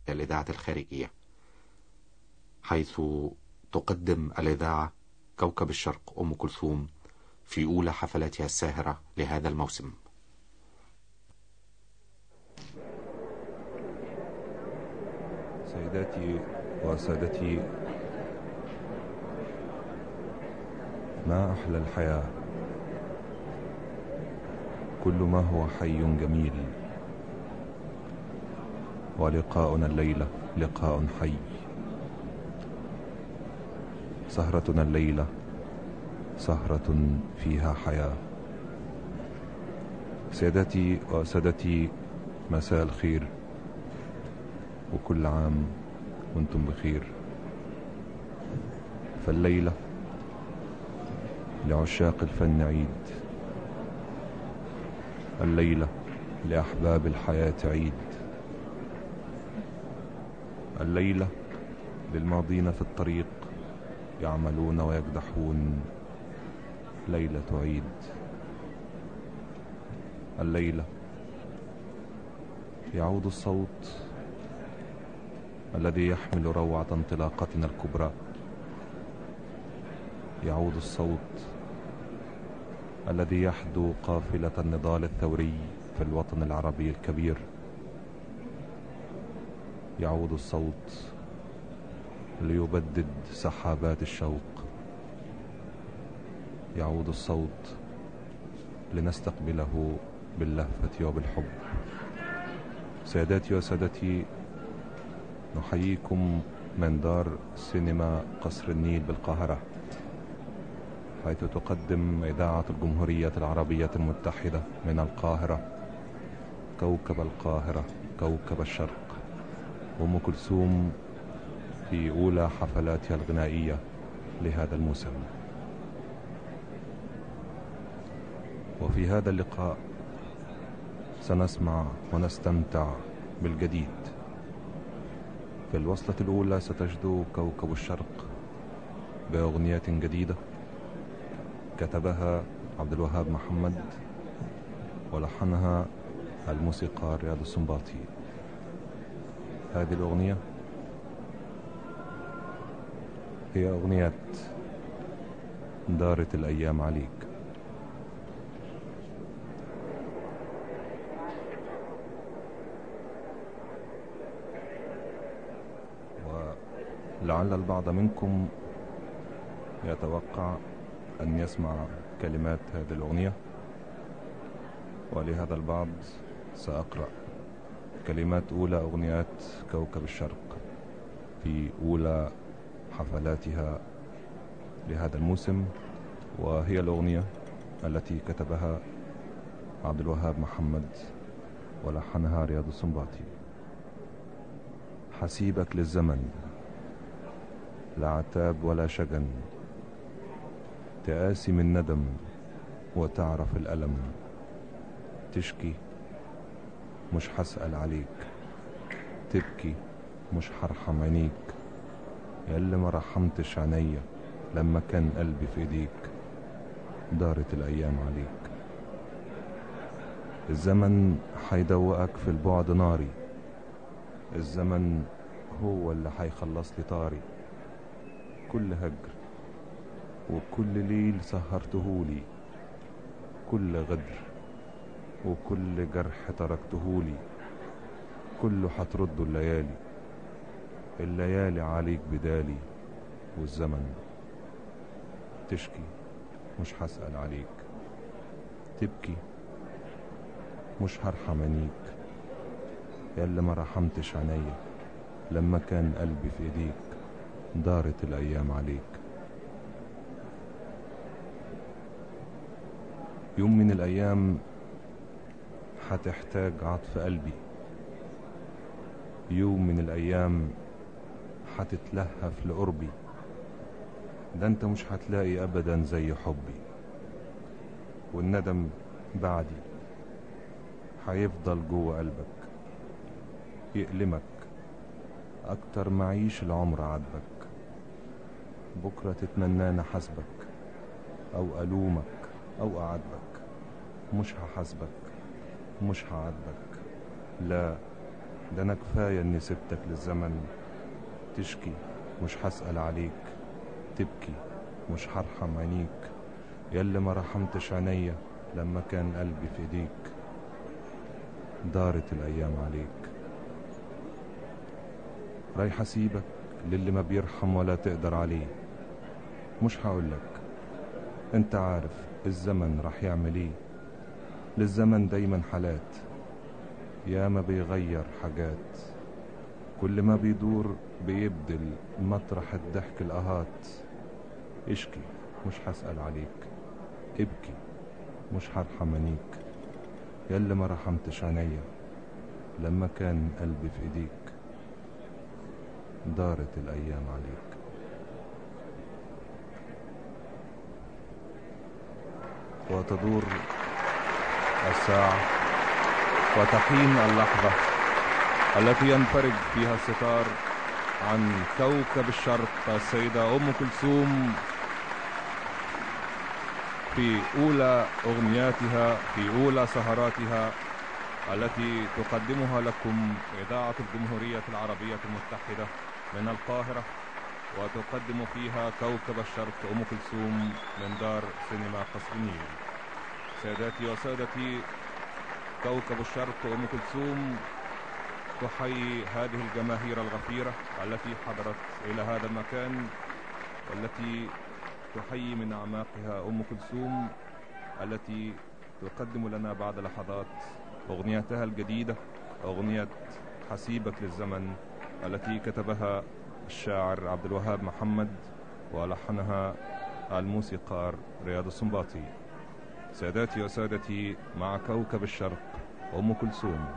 الإذاعة الخارجية، حيث تقدم الإذاعة كوكب الشرق أم كلثوم في أولى حفلاتها الساهرة لهذا الموسم. سيداتي وسادتي، ما أحلى الحياة، كل ما هو حي جميل، ولقاؤنا الليلة لقاء حي، سهرتنا الليلة سهرة فيها حياة. سيداتي وسادتي، مساء الخير، وكل عام وانتم بخير. فالليلة لعشاق الفن عيد، الليلة لأحباب الحياة عيد، الليلة للماضين في الطريق يعملون ويكدحون، ليلة عيد. الليلة يعود الصوت الذي يحمل روعة انطلاقتنا الكبرى، يعود الصوت الذي يحدو قافلة النضال الثوري في الوطن العربي الكبير، يعود الصوت ليبدد سحابات الشوق، يعود الصوت لنستقبله باللهفة وبالحب. سيداتي وسادتي، نحييكم من دار سينما قصر النيل بالقاهرة، حيث تقدم إذاعة الجمهورية العربية المتحدة من القاهرة كوكب القاهرة كوكب الشرق، أم كلثوم في أولى حفلاتها الغنائية لهذا الموسم. وفي هذا اللقاء سنسمع ونستمتع بالجديد. في الوصلة الأولى ستجدو كوكب الشرق بأغنية جديدة كتبها عبد الوهاب محمد ولحنها الموسيقار رياض السنباطي. هذه الأغنية هي أغنية دارت الأيام عليك. ولعل البعض منكم يتوقع أن يسمع كلمات هذه الأغنية، ولهذا البعض سأقرأ كلمات أولى أغنيات كوكب الشرق في أولى حفلاتها لهذا الموسم، وهي الأغنية التي كتبها عبد الوهاب محمد ولحنها رياض السنباطي. حسيبك للزمن، لا عتاب ولا شجن، تقاسي من ندم وتعرف الألم، تشكي مش حسأل عليك، تبكي مش حرحم عينيك، ياللي ما رحمتش عينيا لما كان قلبي في ايديك، دارت الأيام عليك. الزمن حيدوقك في البعد ناري، الزمن هو اللي حيخلص لي طاري، كل هجر وكل ليل سهرتهولي، كل غدر وكل جرح تركتهولي، كله حترد الليالي، الليالي عليك بدالي، والزمن تشكي مش حسأل عليك، تبكي مش هرحم عينيك، ياللي ما رحمتش عينيا لما كان قلبي في ايديك، دارت الأيام عليك. يوم من الأيام هتحتاج عطف قلبي، يوم من الأيام هتتلهف لقربي، ده انت مش هتلاقي أبدا زي حبي، والندم بعدي هيفضل جوه قلبك، يألمك أكتر ما عيش العمر عاتبك، بكرة تتمنانا حسبك أو ألومك أو أعاتبك، مش هحاسبك مش هعاتبك، لا ده أنا كفاية إني سبتك للزمن تشكي، مش هسأل عليك، تبكي مش هرحم عينيك، ياللي ما رحمتش عينيا لما كان قلبي في ايديك. دارت الأيام عليك، رايح أسيبك للي ما بيرحم ولا تقدر عليه. مش هقولك، انت عارف الزمن راح يعمل ايه. للزمن دايما حالات، يا ما بيغير حاجات، كل ما بيدور بيبدل مطرح الضحك القهات. اشكي مش هسأل عليك، ابكي مش هرحم عينيك، ياللي ما رحمتش عينيا لما كان قلبي في ايديك. دارت الأيام عليك. وتدور الساعة وتحين اللحظة التي ينفرج فيها الستار عن كوكب الشرق السيدة أم كلثوم في أولى أغنياتها، في أولى سهراتها التي تقدمها لكم إذاعة الجمهورية العربية المتحدة من القاهرة، وتقدم فيها كوكب الشرق أم كلثوم من دار سينما قصر النيل. سادتي وسادتي، كوكب الشرق أم كلثوم تحيي هذه الجماهير الغفيرة التي حضرت إلى هذا المكان، والتي تحيي من أعماقها أم كلثوم التي تقدم لنا بعد لحظات أغنيتها الجديدة، أغنية حسيبك للزمن، التي كتبها الشاعر عبد الوهاب محمد ولحنها الموسيقار رياض السنباطي. ساداتي وسادتي، مع كوكب الشرق أم كلثوم.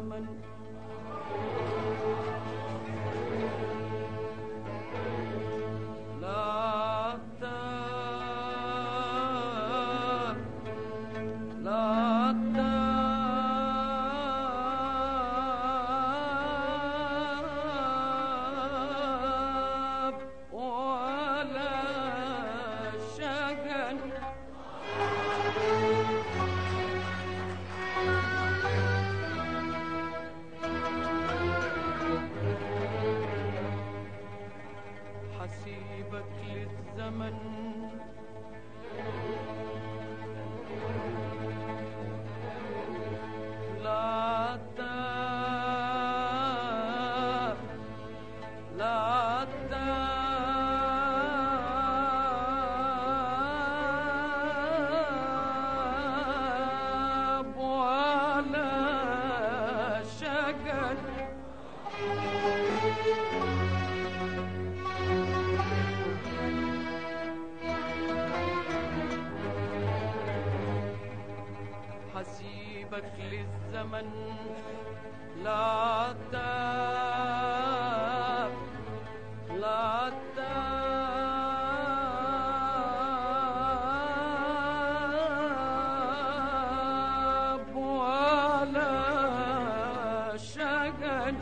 الزمن لا تاب لا تاب ولا شجن حسيبك للزمن لا تاب لا تاب ولا شجن حسيبك للزمن لا تاب لا تاب ولا شجن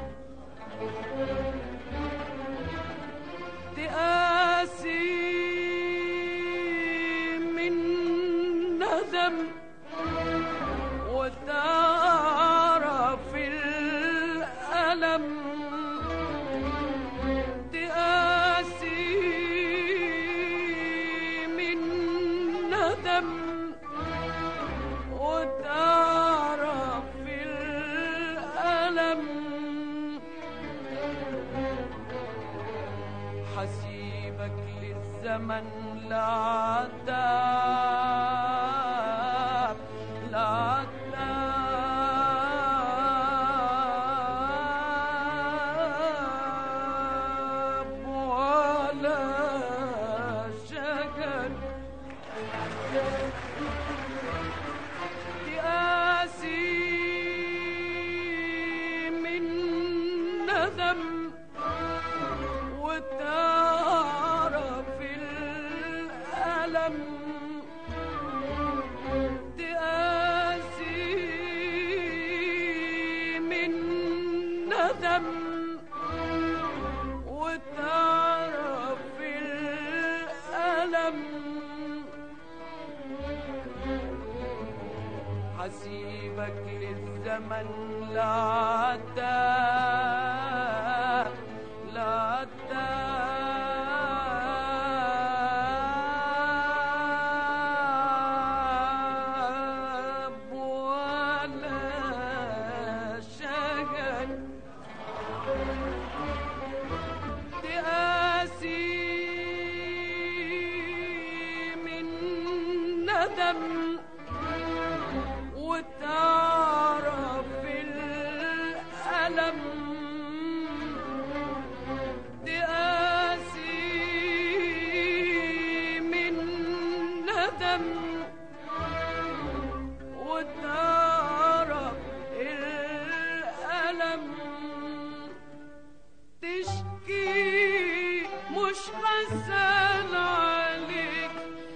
تقاسي من ندم وتعرف الألم تقاسي من ندم وتعرف الألم حسيبك للزمن لا تاب لا تاب ولا شجن تقاسي من ندم وتعرف الألم تقاسي من ندم وتعرف الألم حسيبك للزمن لا تاب لا تاب ولا شجن تقاسي من ندم وتعرف الألم تقاسي من ندم وتعرف الألم تشكي مش حزن عليك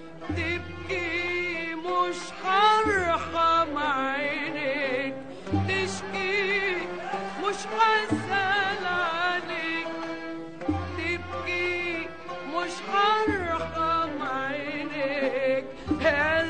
تبكي مش هرحم عينيك تشكي مش حزن عليك تبكي مش هرحم عينيك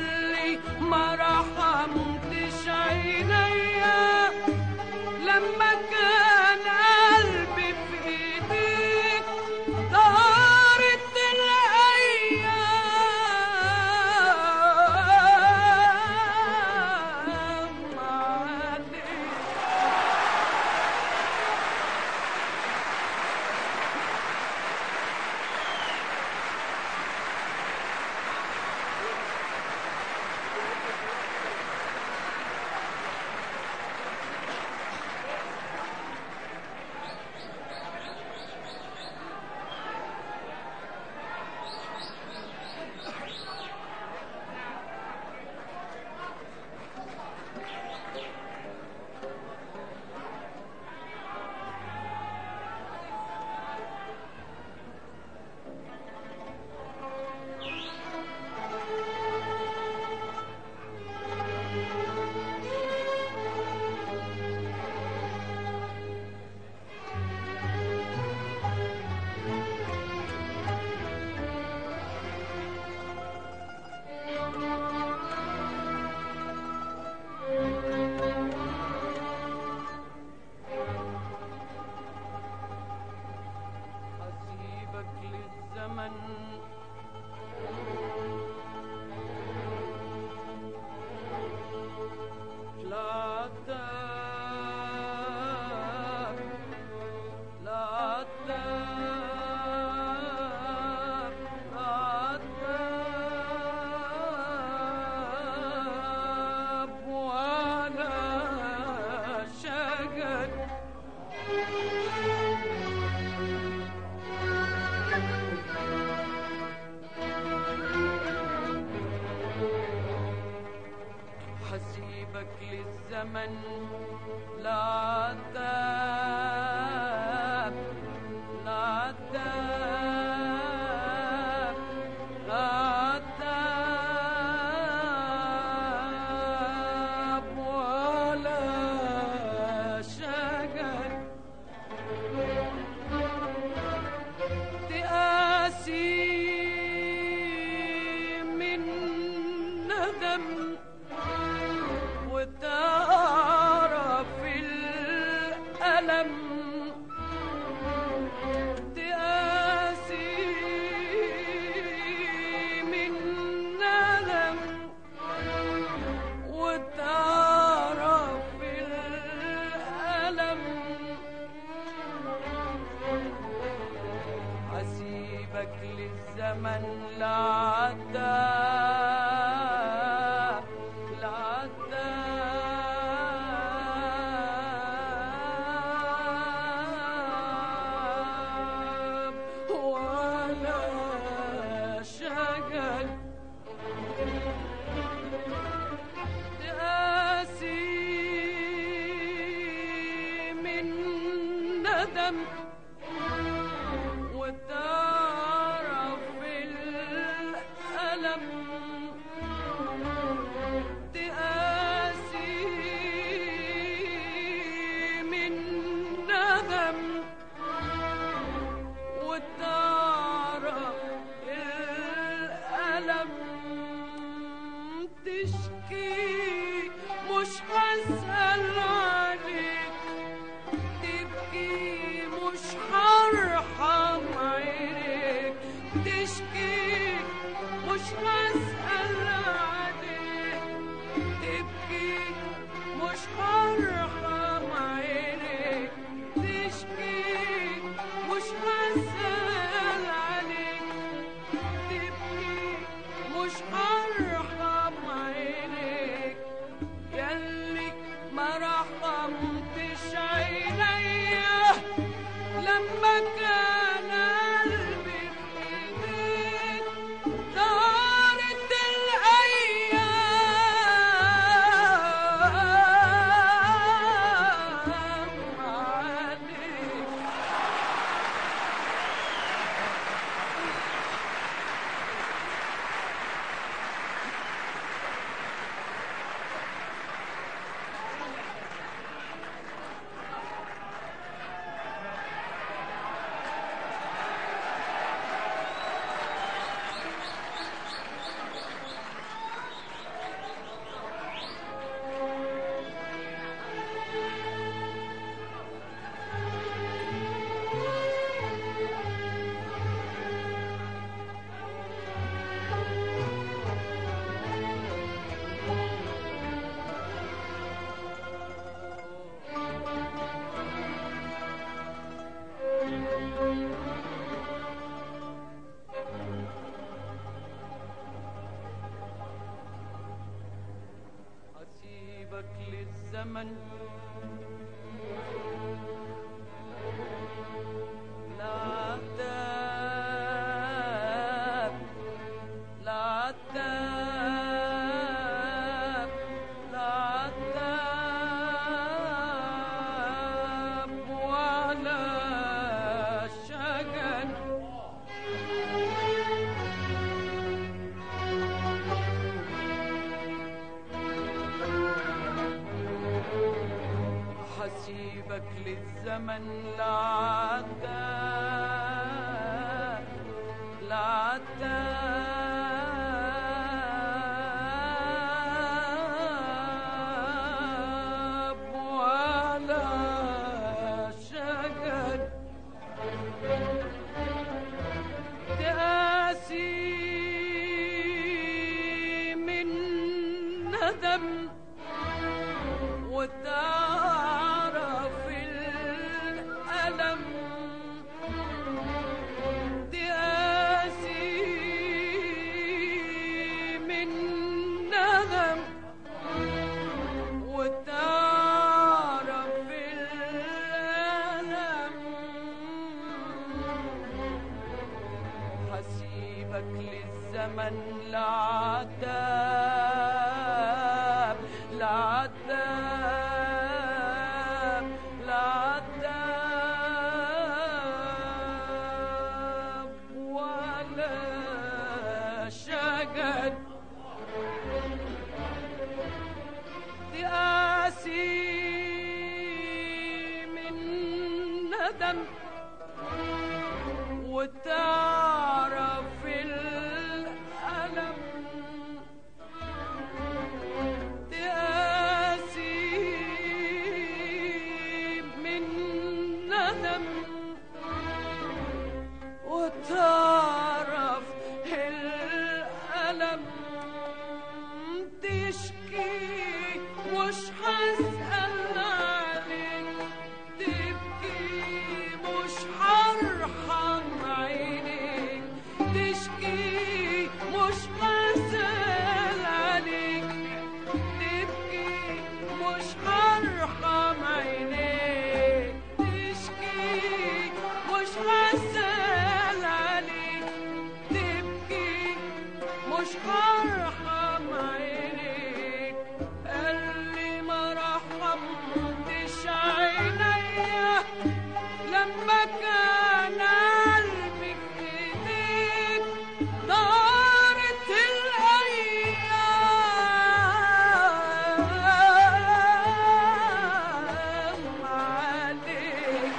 للزمن لعذاب لعذاب لعذاب ولا شجر تقاسي من ندم وتعرف الألم تقاسي من ندم وتعرف الألم حسيبك للزمن لعذاب لعذاب ولا شجر تقاسي من ندم وتعرف الألم تقاسي من ندم وتعرف الألم تشكي مش هسأل عليك تبكي مش هرحم عينيك تشكي مش هسأل عليك تبكي مش هرحم عينيك تشكي مش هسأل عليك تبكي مش هرحم عينيك ياللي ما رحمتش عينيا لما كان قلبي في ايديك دارت الايام عليك حسيبك للزمن لعذاب لعذاب لعذاب ولا شجر حسيبك للزمن لعذاب لعذاب ولا شجر تقاسي من ندم وتعرف الألم تقاسي من ندم وتعرف الألم حسيبك للزمن لعذاب لعذاب تقاسي من ندم وتعرف الألم تقاسي من ندم وتعرف الألم تشكي مش هسأل عليك تبكي مش هرحم عينيك تشكي مش هسأل عليك تبكي مش هرحم عينيك تشكي مش هسأل عليك تبكي مش هرحم عينيك قالي ما رحمتش عينيا لما كان قلبي في ايديك دارت الايام عليك.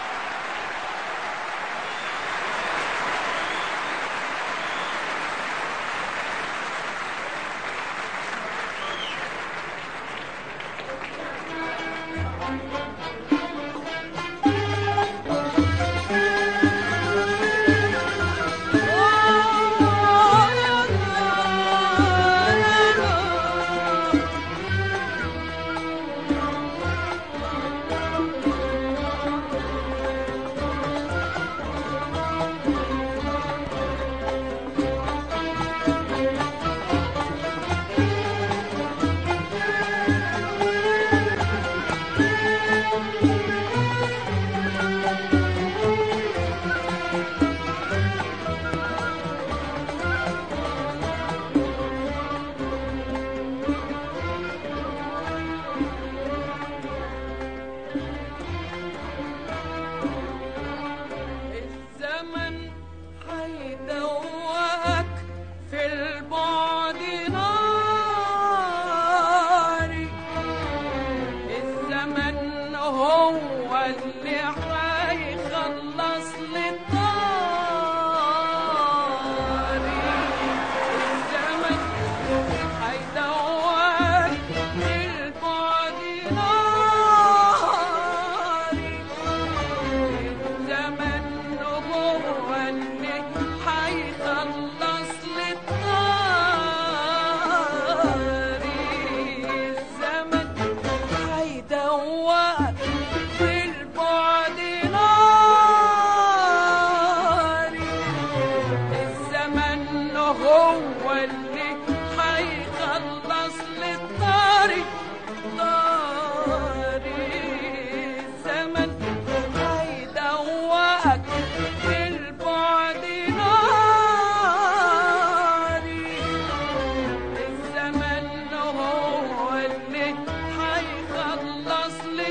الزمن هيدوقك في البعد ناري الزمن هو اللي هيخلص لي طاري الزمن هيدوقك في البعد ناري الزمن هو اللي هيخلص لي طاري الزمن هيدوقك في البعد ناري الزمن هو اللي هيخلص لي طاري الزمن هيدوقك في البعد ناري الزمن هو اللي هيخلص لي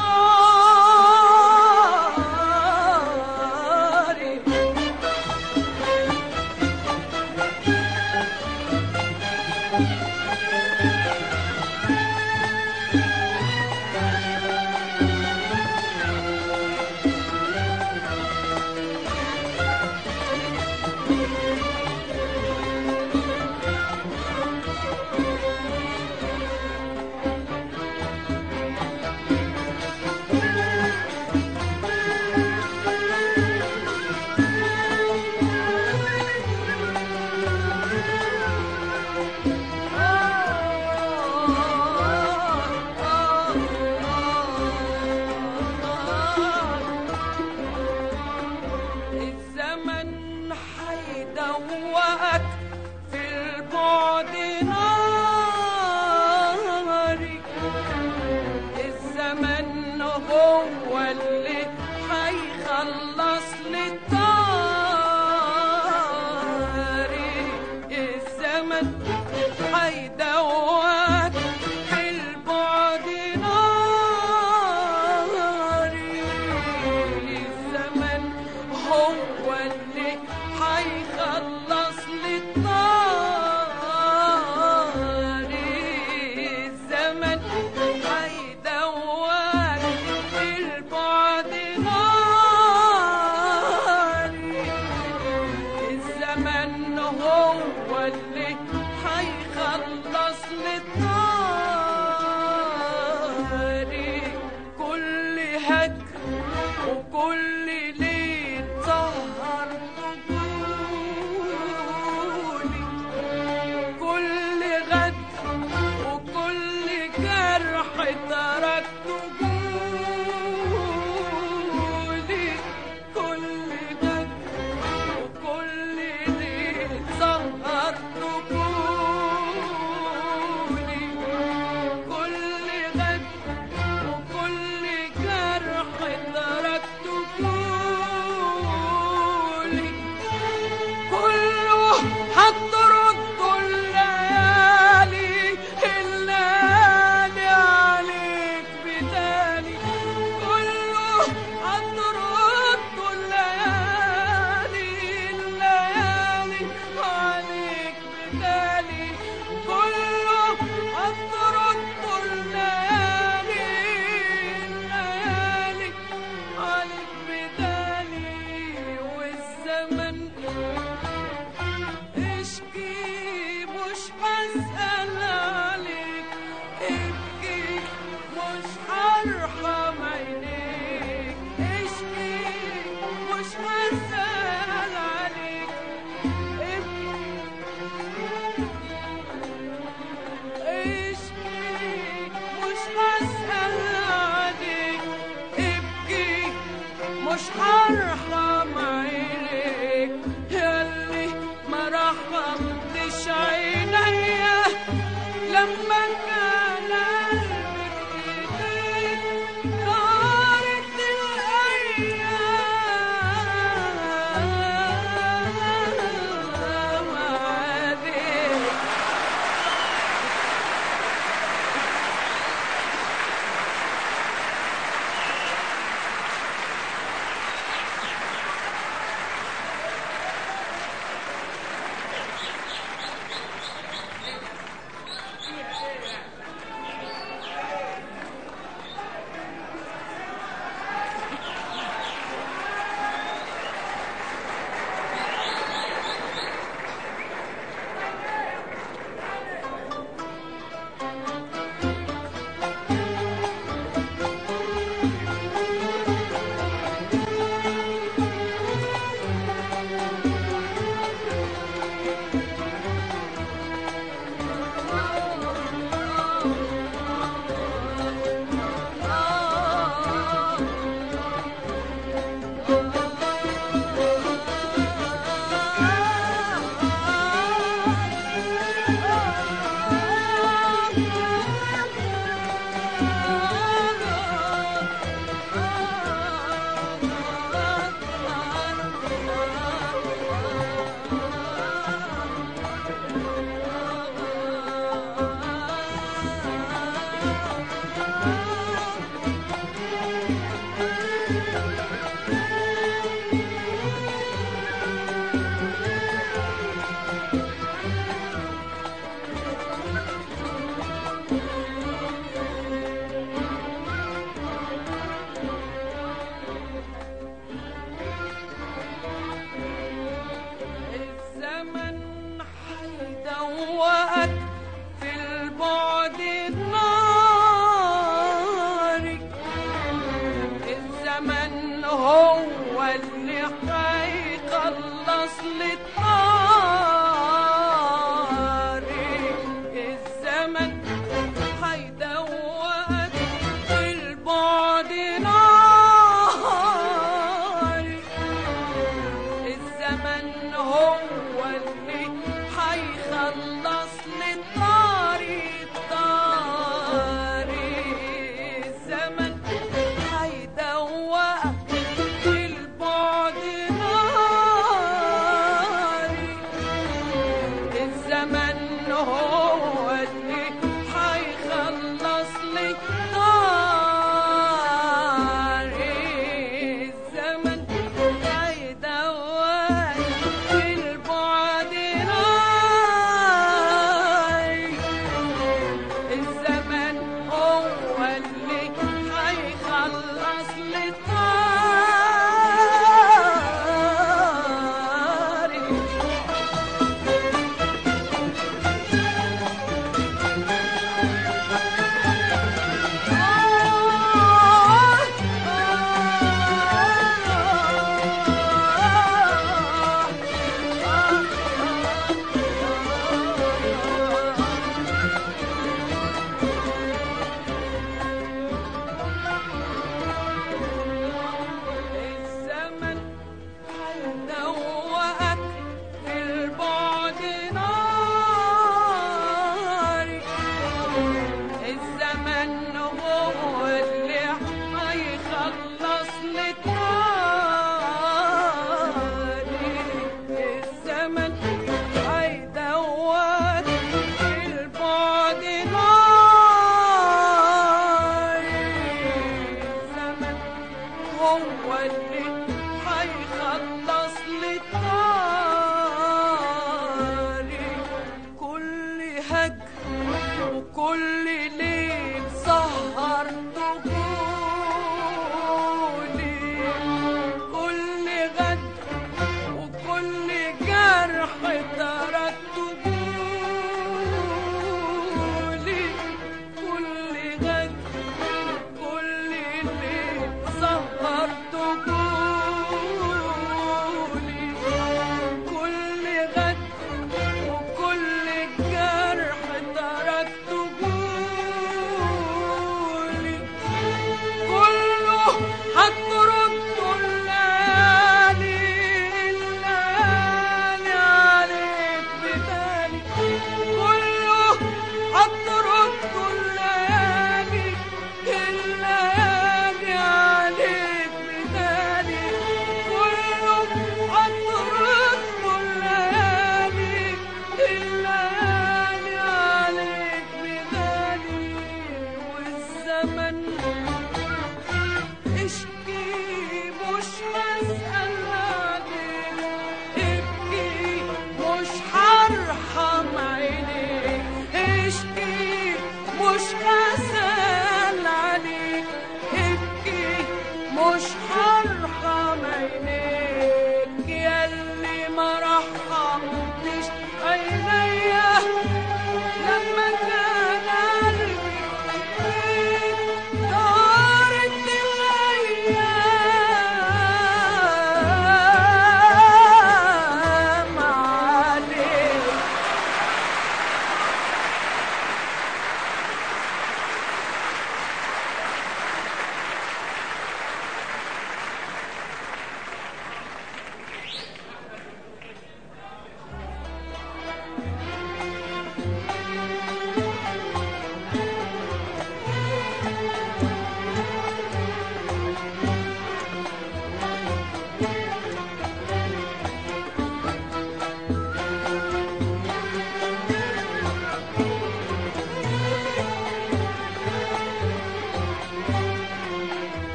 طاري الزمن هيدوقك في البعد ناري الزمن هو اللي هيخلص لي طاري الزمن هيدوقك في البعد ناري الزمن هو اللي هيخلص لي الزمن هو اللي هيخلص لي طاري. كل هجر وكل ليل سهر طفولي، كل غدر وكل جرح تركته جولي، كل غدر وكل ليل سهر طفولي، كل غدر وكل جرح تركته جولي، كله هترد الليالي الليالي عليك بدالي، كله هترد الليالي الليالي عليك بدالي، كله هترد الليالي الليالي عليك بدالي. والزمن اشكي مش هسأل عليك، ابكي مش هرحم عينيك، اشكي مش هسأل عليك، اشكي مش هسأل عليك، ابكي مش هرحم عينيك، ياللي ما رحمتش عينيا لما كان قلبك ايديك دارت الايام عليك. الزمن هيدوقك في البعد الناري، الزمن هو اللي هيخلص لي طاري، الزمن هيدوقك في البعد ناري، الزمن هو اللي هيخلص لي طاري طاري، الزمن هيدوقك في البعد ناري، الزمن هو اللي هيخلص لي طاري، الزمن هيدوقك في البعد ناري، الزمن هو اللي هيخلص لي طاري. كل ليل سهرتهولي، كل غد وكل جرح تركتهولي، كل غد كل ليل سهرتهولي، كل غد وكل جرح تركتهولي،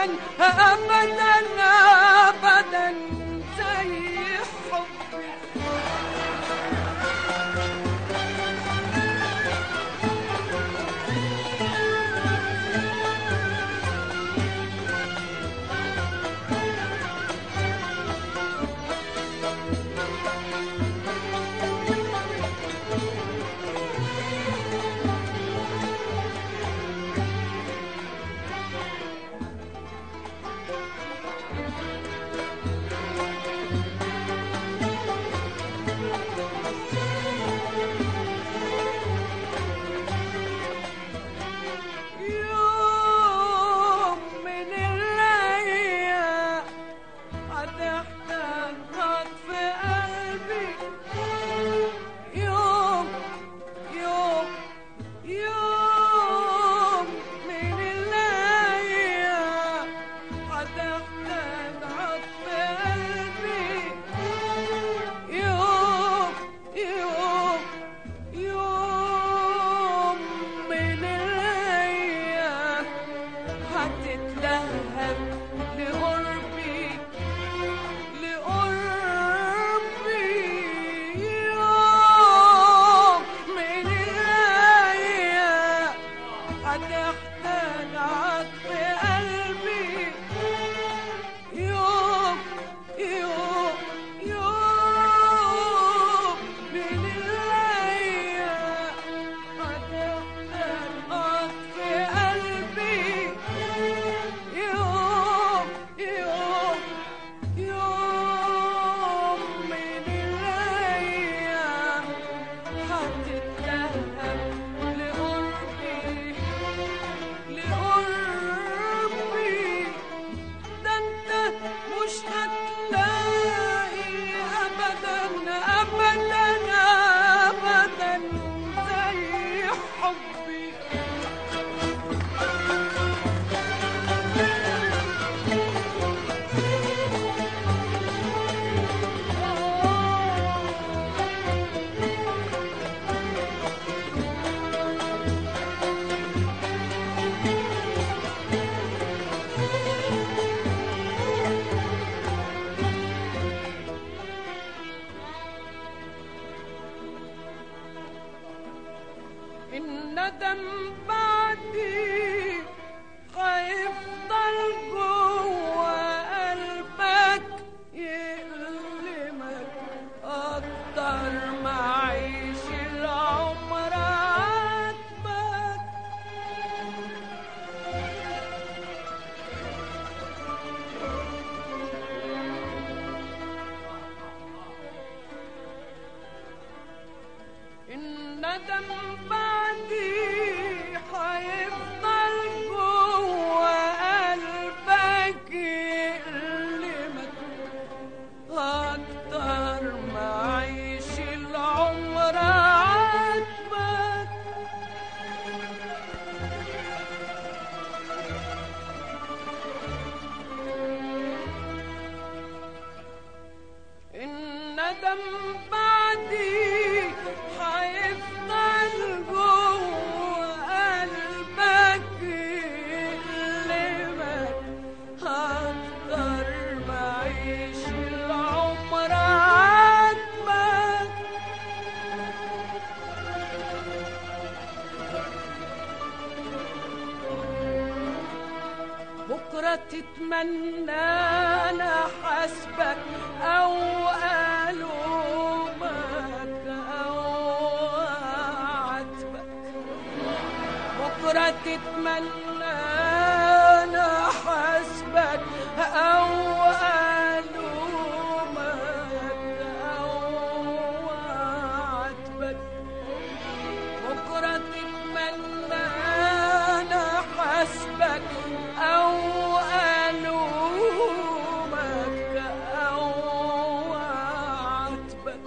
أبدا أبدا زي حبي. الندم بعدي هيفضل جوه قلبك يألمك أكتر ما عيش العمر عاتبك. الندم بعدي هيفضل جوه قلبك يألمك أكتر ما عيش العمر عاتبك. الندم بعدي هيفضل جوه قلبك يألمك أكتر ما عيش العمر عاتبك. بكرة تتمنى أنا حسبك أو ألومك أو أعاتبك. بكرة تتمنى أنا حسبك أو ألومك أو أعاتبك. بكرة تتمنى أنا حسبك أو ألومك أو أعاتبك.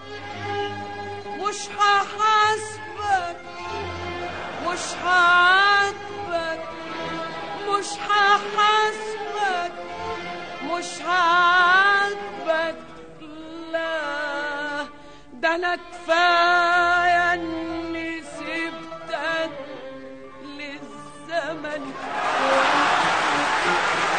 مش هحاسبك مش هعاتبك مش هحاسبك مش هعاتبك. لا ده أنا كفاية إني سبتك للزمن.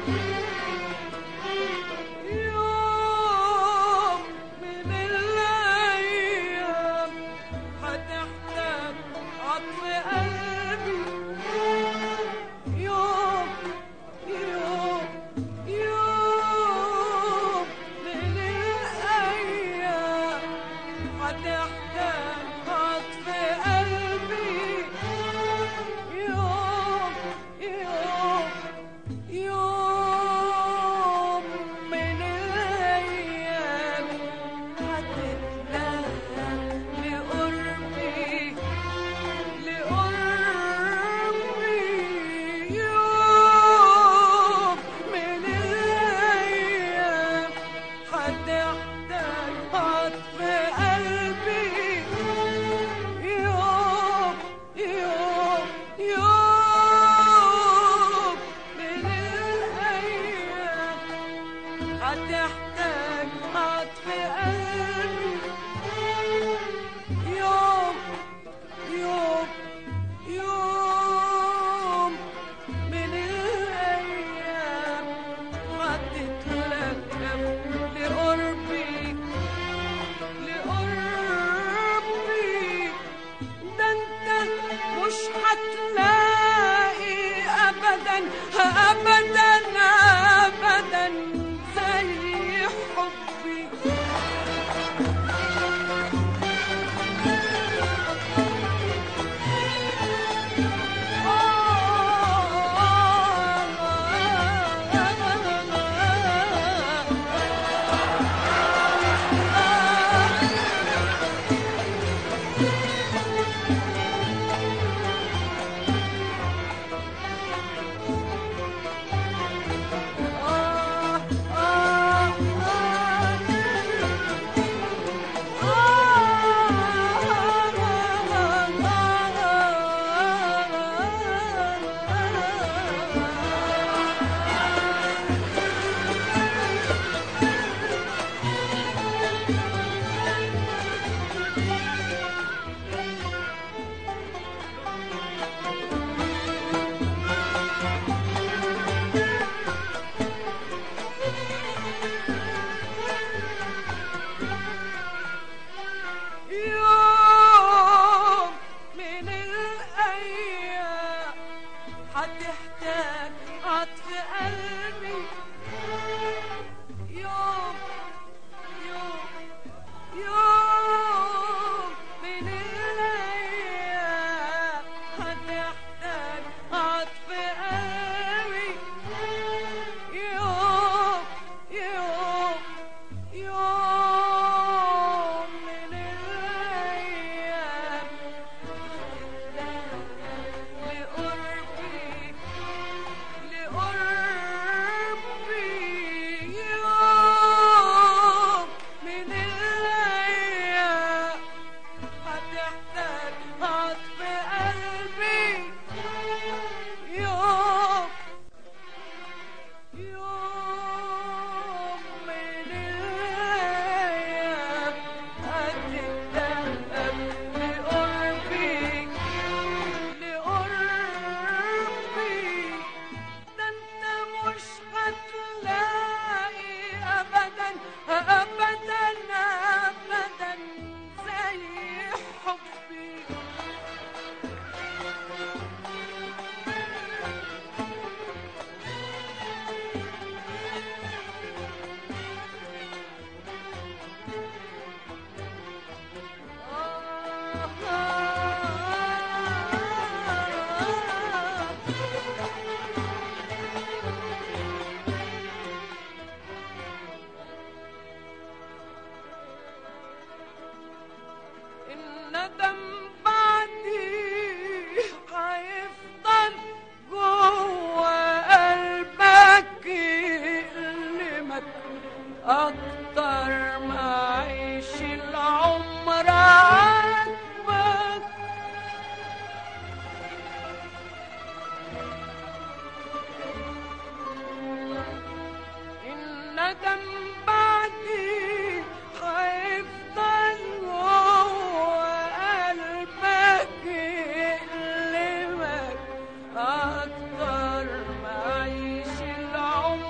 أكتر ما أعيش العمر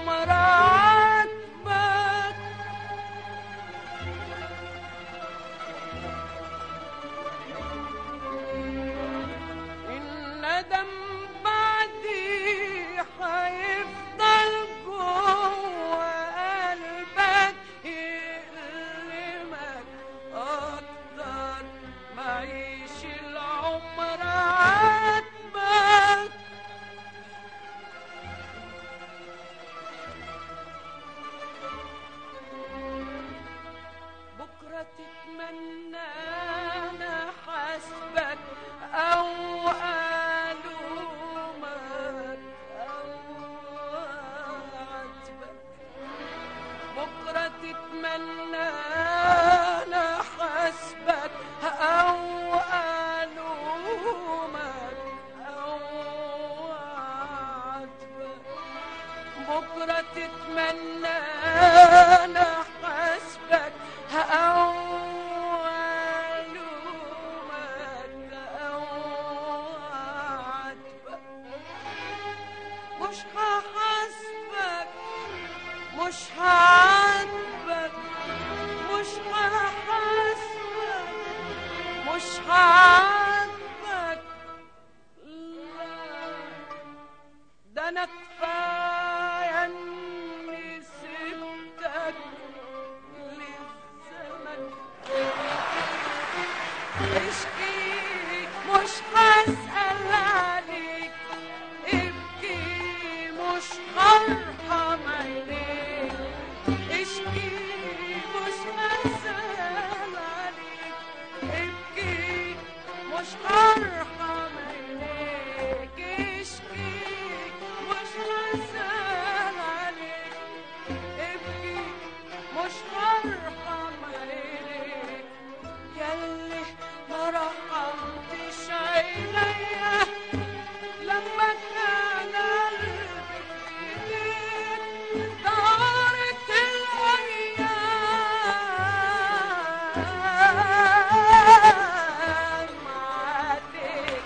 تتمنى أنا حسبك أو ألومك أو أعاتبك، بكرة تتمنى أنا حسبك أو ألومك أو أعاتبك، مش هحاسبك مش هعاتبك مش هحاسبك مش هعاتبك، لا ده أنا كفاية إني سبتك للزمن اشكيك مش هسأل عليك، ابكي مش هرحم عينيك، اشكي مش هسأل عليك، ابكي مش هرحم عينيك، اشكي مش هسأل عليك، ابكي مش هرحم عينيك، ياللي ما رحمتش عينيا لما كان قلبي في ايديك، دارت الايام عليك.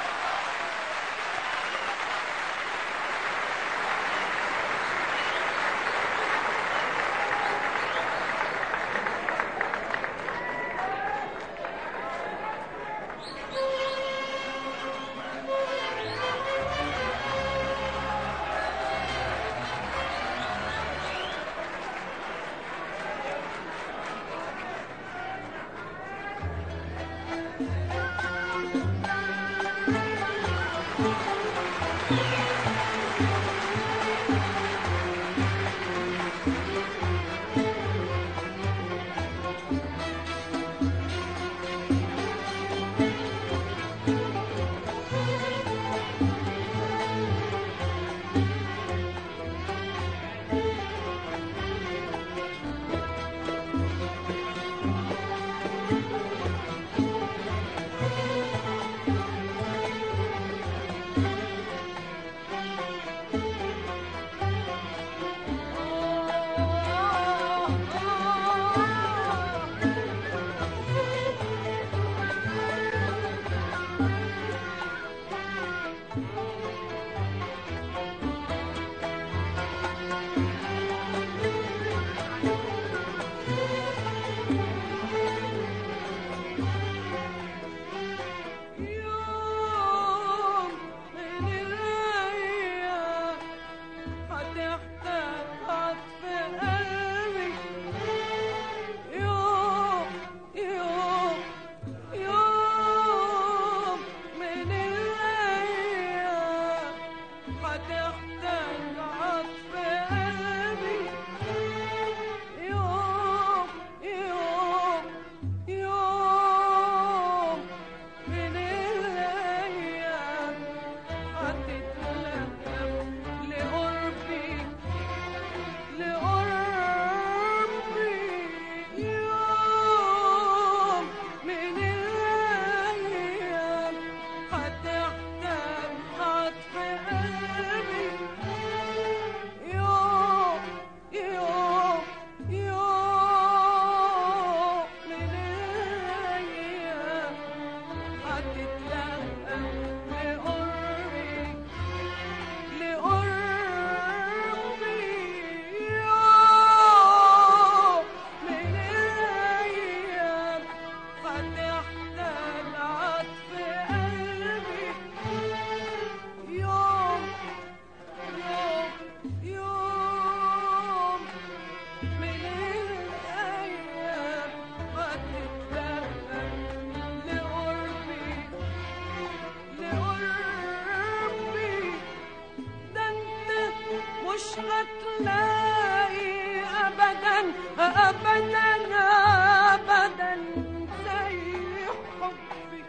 هتلاقي أبدا أبدا أبدا زي حبي.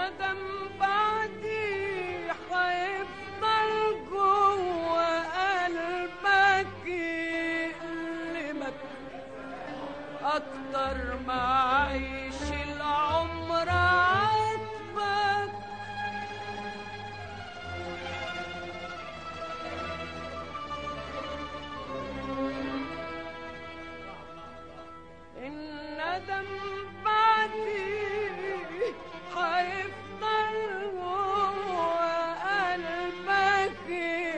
الندم بعدي هيفضل جوه قلبك يألمك أكتر ما عيش العمر عاتبك. الندم بعدي هيفضل جوه قلبك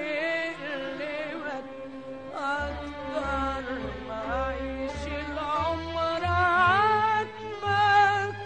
يألمك أكتر ما عيش العمر عاتبك.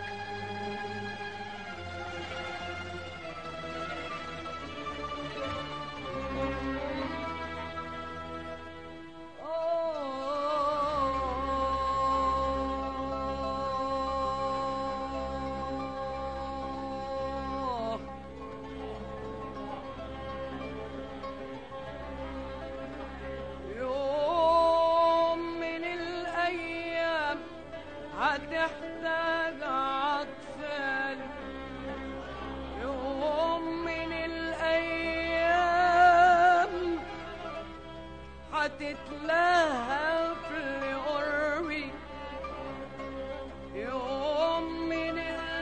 يوم من الأيام هتحتاج عطف قلب. يوم من الأيام هتتلهف لقربي. يوم من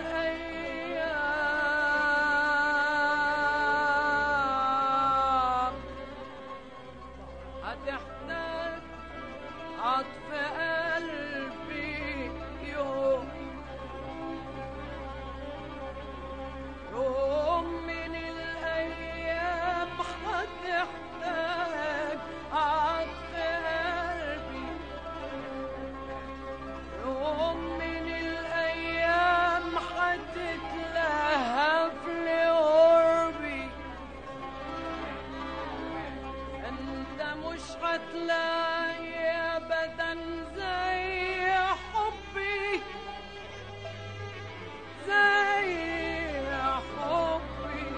الأيام هتحتاج عطف قلبي. يوم من الأيام هتحتاج عطف قلبي. يوم من الأيام هتتلهف لقربي. انت مش هتلاقي ابدا زي حبي، زي حبي.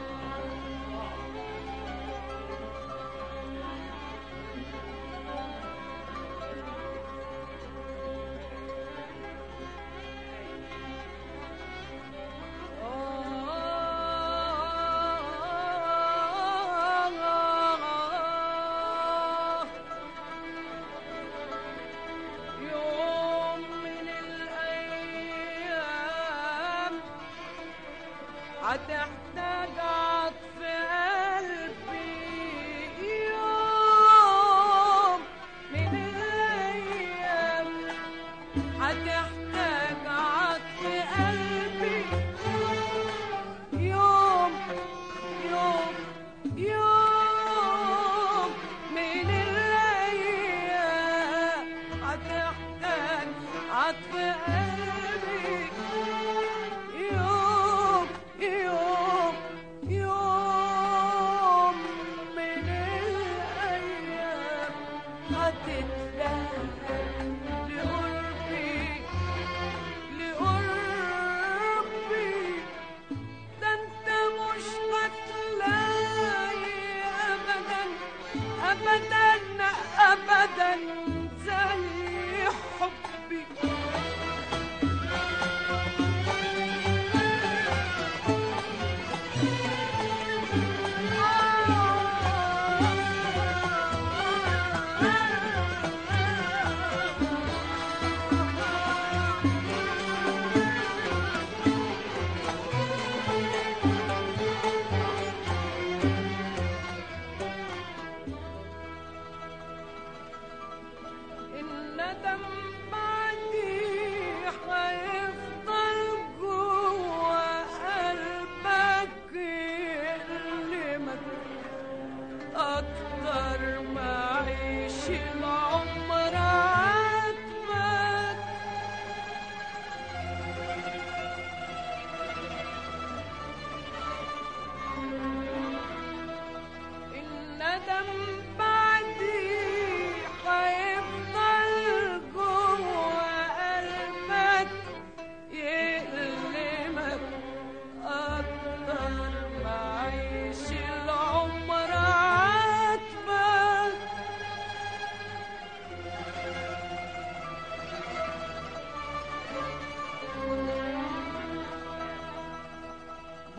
يوم من الأيام هتحتاج عطف قلبي. يوم من الأيام هتحتاج عطف قلبي. يوم من الأيام هتحتاج عطف قلبي. يوم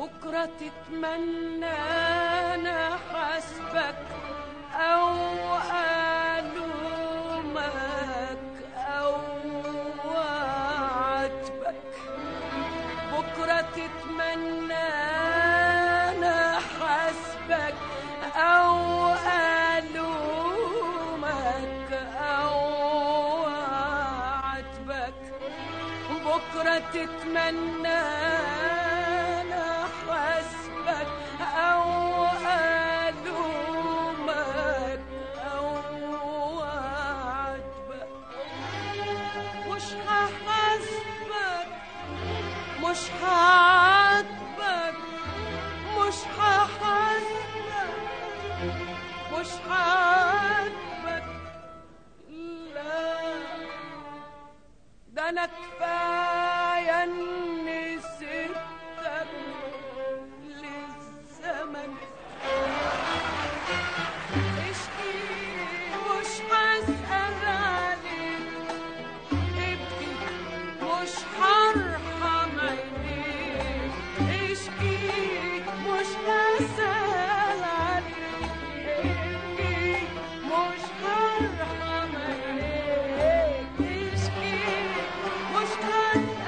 بكرة تتمنى أنا حسبك أو ألومك أو أعاتبك. بكرة تتمنى أنا حسبك أو ألومك أو أعاتبك. بكرة تتمنى أنا حسبك أو ألومك أو أعاتبك. مش هحاسبك مش هعاتبك مش هحاسبك مش هعاتبك. لا ده أنا كفاية إني سبتك للزمن. اشكي مش هسأل عليك، ابكي مش هرحم عينيك. اشكي مش هسأل عليك، ابكي مش هرحم عينيك. اشكي مش هسأل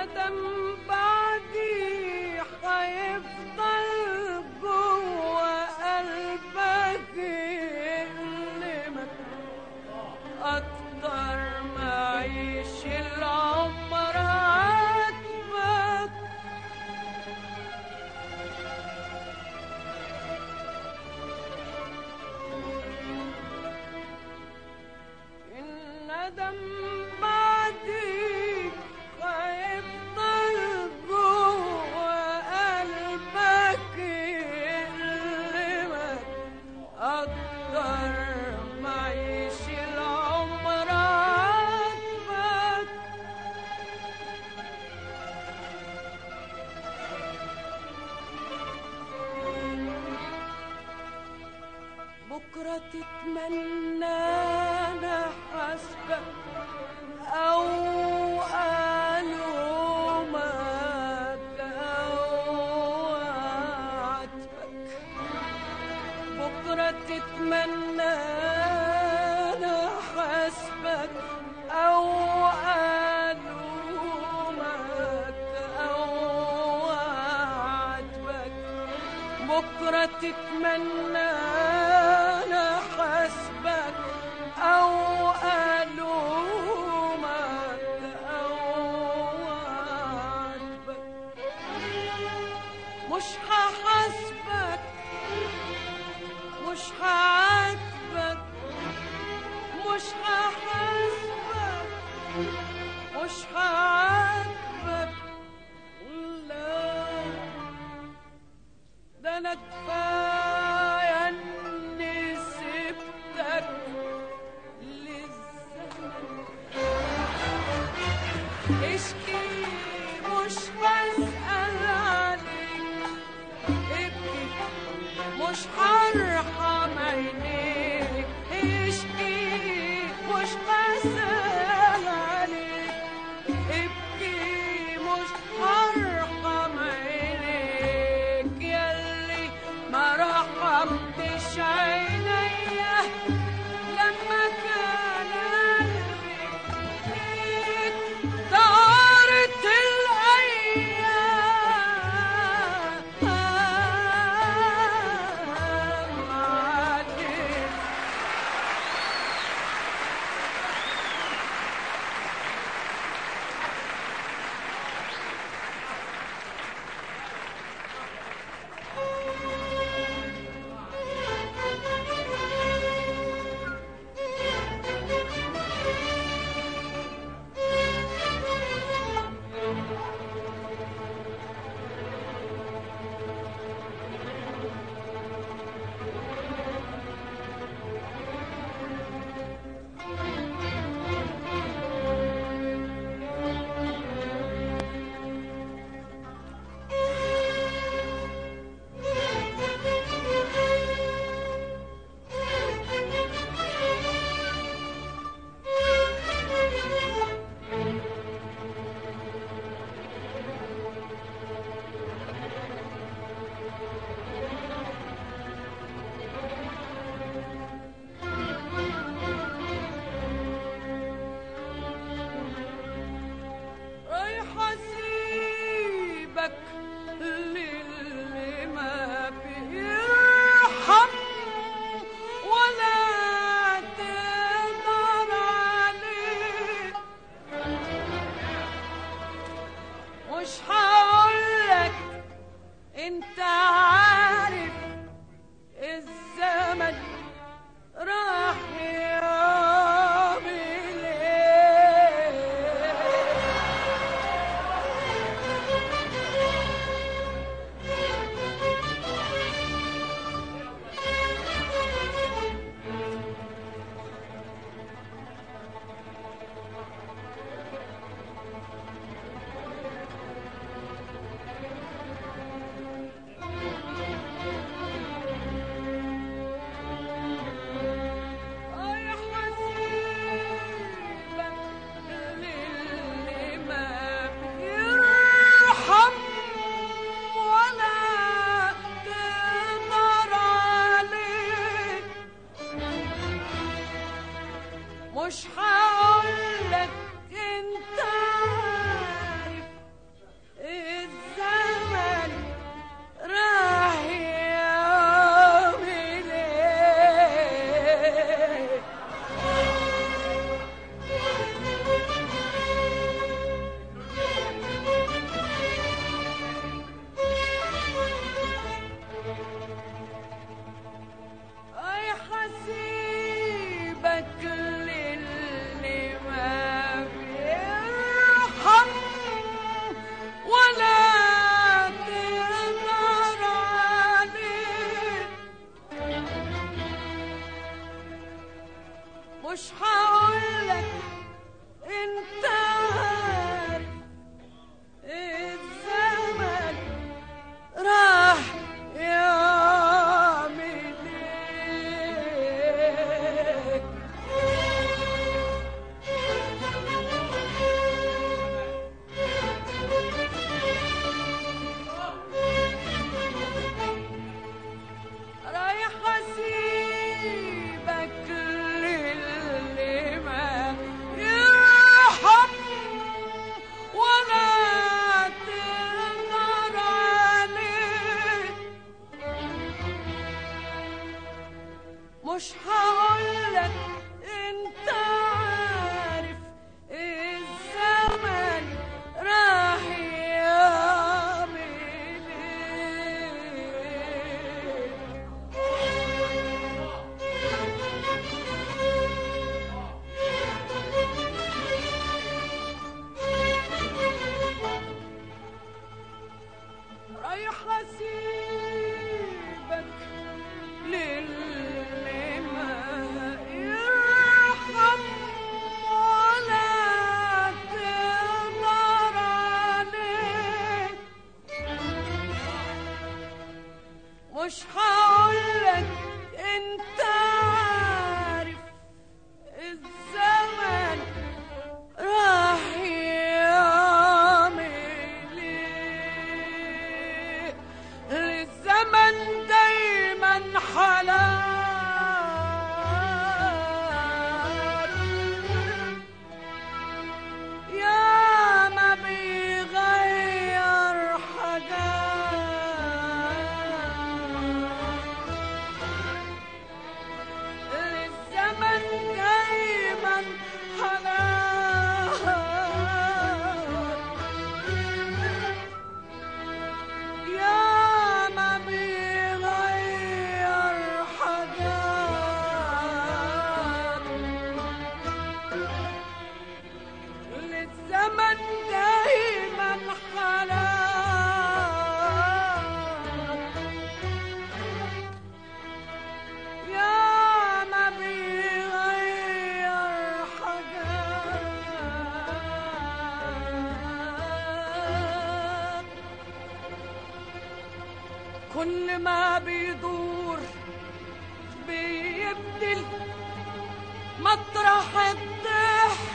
الندم بعدي هيفضل جوه قلبك يألمك أكتر ما عيش العمر عاتبك. الندم بعدي هيفضل جوه قلبك يألمك أكتر ما عيش العمر عاتبك. بكرة تتمنى أنا حسبك أو ألومك أو أعاتبك. بكرة تتمنى أنا حسبك أو ألومك أو أعاتبك. بكرة تتمنى أنا حسبك أو ألومك أو أعاتبك. مش هحاسبك مش هعاتبك مش هحاسبك مش هعاتبك. لا ده أنا كفاية إني سبتك للزمن. اشكي مش بسأل عليك، ابكي مش هرحم عينيك. اشكي مش بسأل عليك، ابكي مش هرحم عينيك. ياللي ما رحمتش عينيا لما كان قلبي ليك دار الزمن دايما حنان يا ما بيغير حاجات كل ما بيدور بيبدل مطرح الضحك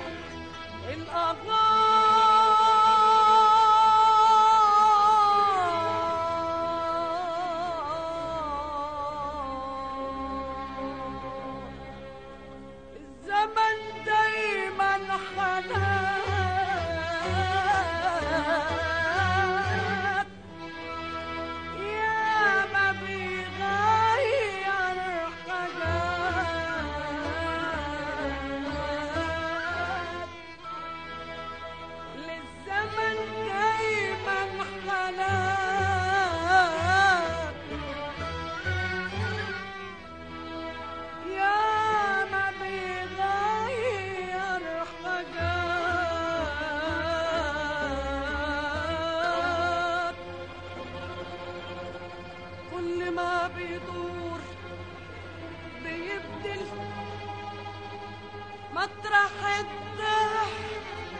الزمن دايما حنان يا ما بيغير حاجات للزمن دايما حنان يا ما بيغير حاجات كل ما بيدور بيبدل مطرح الضحك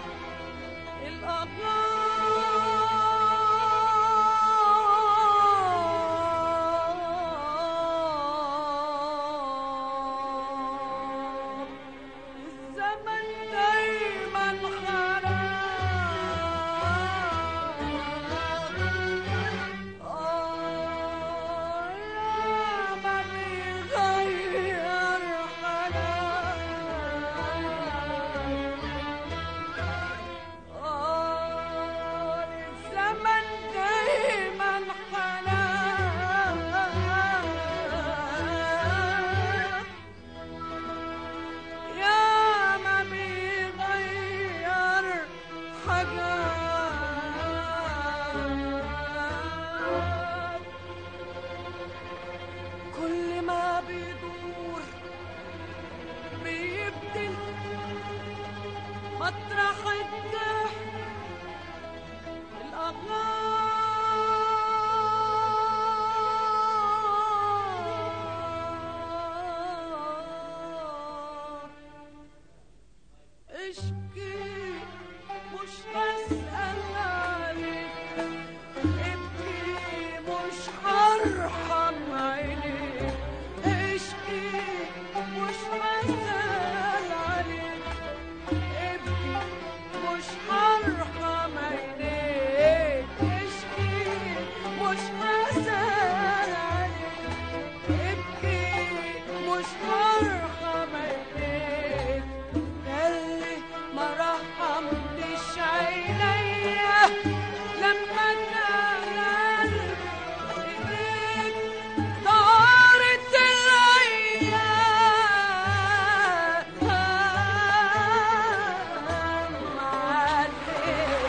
الزمن دايما كل ما بيدور بيبدل مطرح الضحك اشكي مش هسأل عليك ابكي مش هرحم عينيك اشكي مش هسأل عليك ابكي مش هرحم عينيك اشكي مش هسأل عليك ابكي مش هرحم عينيك اللي ما رحمتش عينيا لما كان ايديك طارت الايام عليك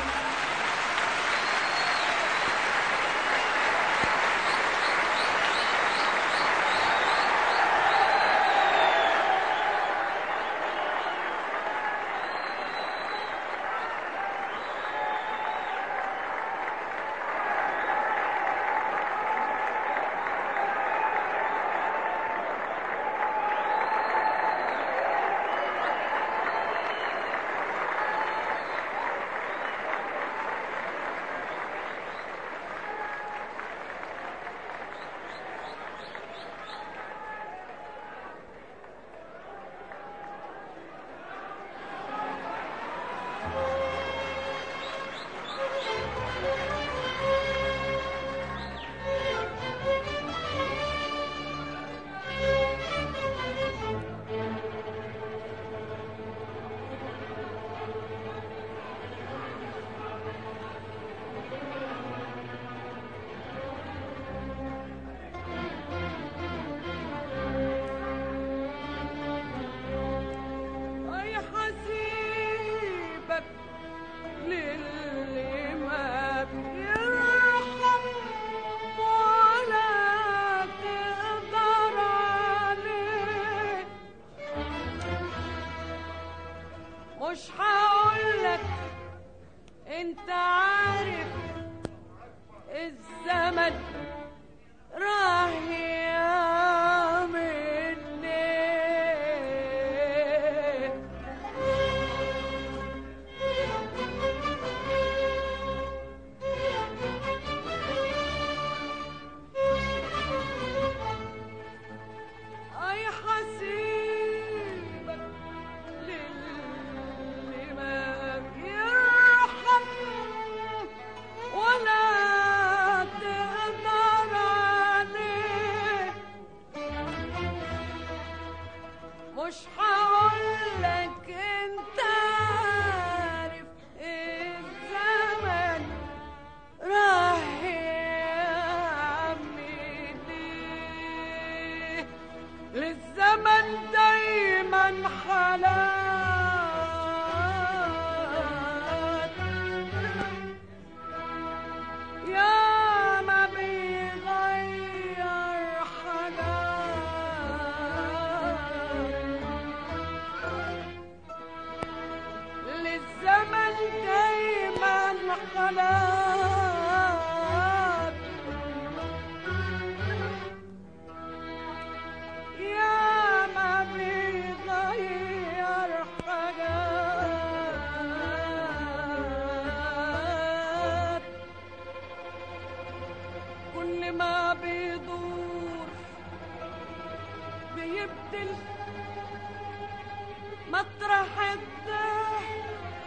هقولك انت عارف الزمن راح يعمل ايه. اي حسيبك للي ما بيرحم ولا تقدر عليه. مش هقولك انت عارف الزمن راح يعمل ايه. للزمن دايما حالات يا ما بيغير حالات. للزمن دايما حالات يا ما بيغير حاجات. كل ما بيدور بيبدل مطرح الضحك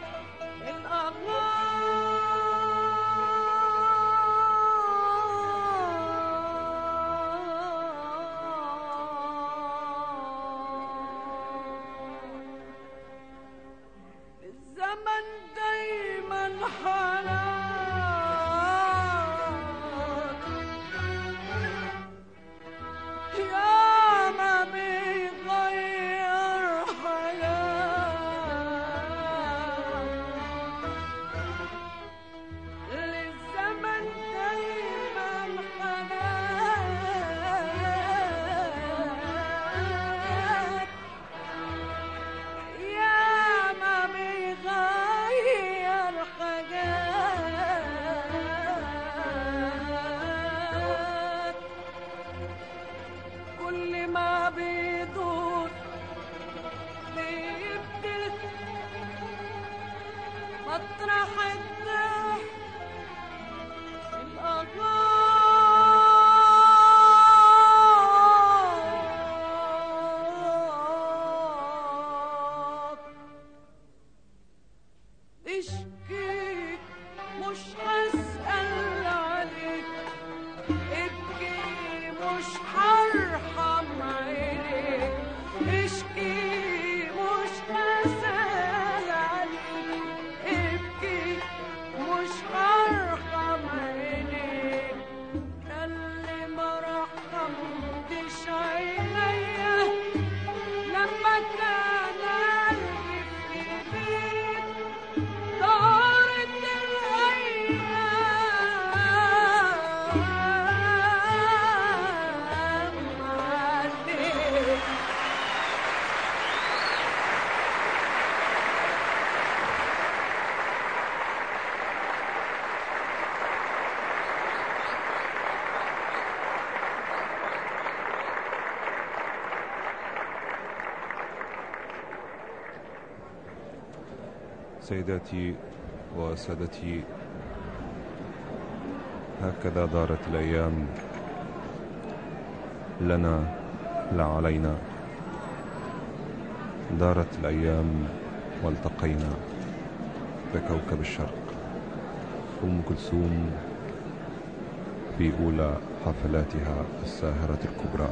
الزمن دايما حالات يا ما بيغير حالات. للزمن دايما حالات يا ما بيغير حاجات. كل ما بيدور بيبدل مطرح الضحك الأغاط. اشكيك مش هسأل عليك، ابكي مش هرحم عينيك. اشكي مش هسأل عليك، ابكي مش هرحم عينيك. اللي ما رحمتش عينيا لما كان قلبي في ايديك. دارت الأيام عليك. سيداتي وسادتي، هكذا دارت الأيام لنا لا علينا. دارت الأيام والتقينا بكوكب الشرق. أم كلثوم في أولى حفلاتها الساهرة الكبرى.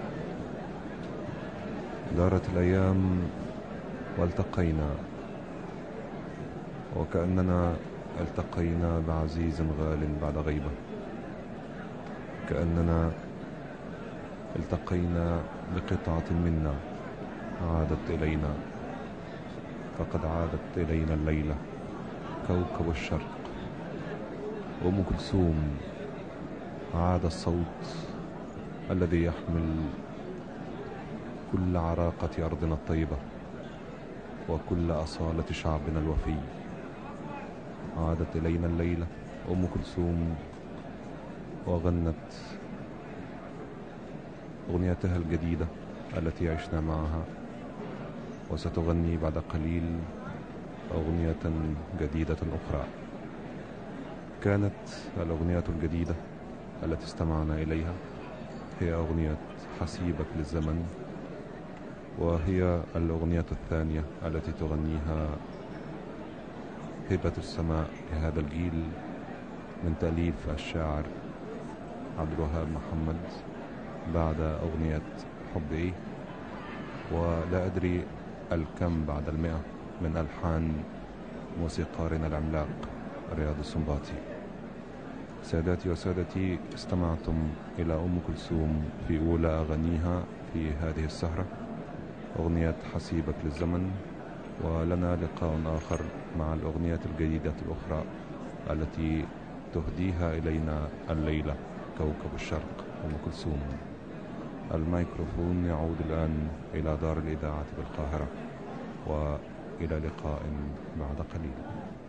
دارت الأيام والتقينا وكأننا التقينا بعزيز غال بعد غيبة. كأننا التقينا بقطعة منا عادت إلينا. فقد عادت إلينا الليلة كوكب الشرق. أم كلثوم عاد الصوت الذي يحمل كل عراقة أرضنا الطيبة. وكل أصالة شعبنا الوفي. عادت إلينا الليلة أم كلثوم وغنت أغنيتها الجديدة التي عشنا معها، وستغني بعد قليل أغنية جديدة أخرى. كانت الأغنية الجديدة التي استمعنا إليها هي أغنية حسيبك للزمن، وهي الأغنية الثانية التي تغنيها هبة السماء لهذا الجيل من تأليف الشاعر عبد الوهاب محمد بعد أغنية حب إيه، ولا أدري الكم بعد 100 من ألحان موسيقارنا العملاق رياض السنباطي. ساداتي وسادتي، استمعتم إلى أم كلثوم في أولى أغانيها في هذه السهرة، أغنية حسيبك للزمن، ولنا لقاء آخر مع الأغنية الجديدة الأخرى التي تهديها إلينا الليلة كوكب الشرق أم كلثوم. الميكروفون يعود الآن إلى دار الإذاعة بالقاهرة، وإلى لقاء بعد قليل.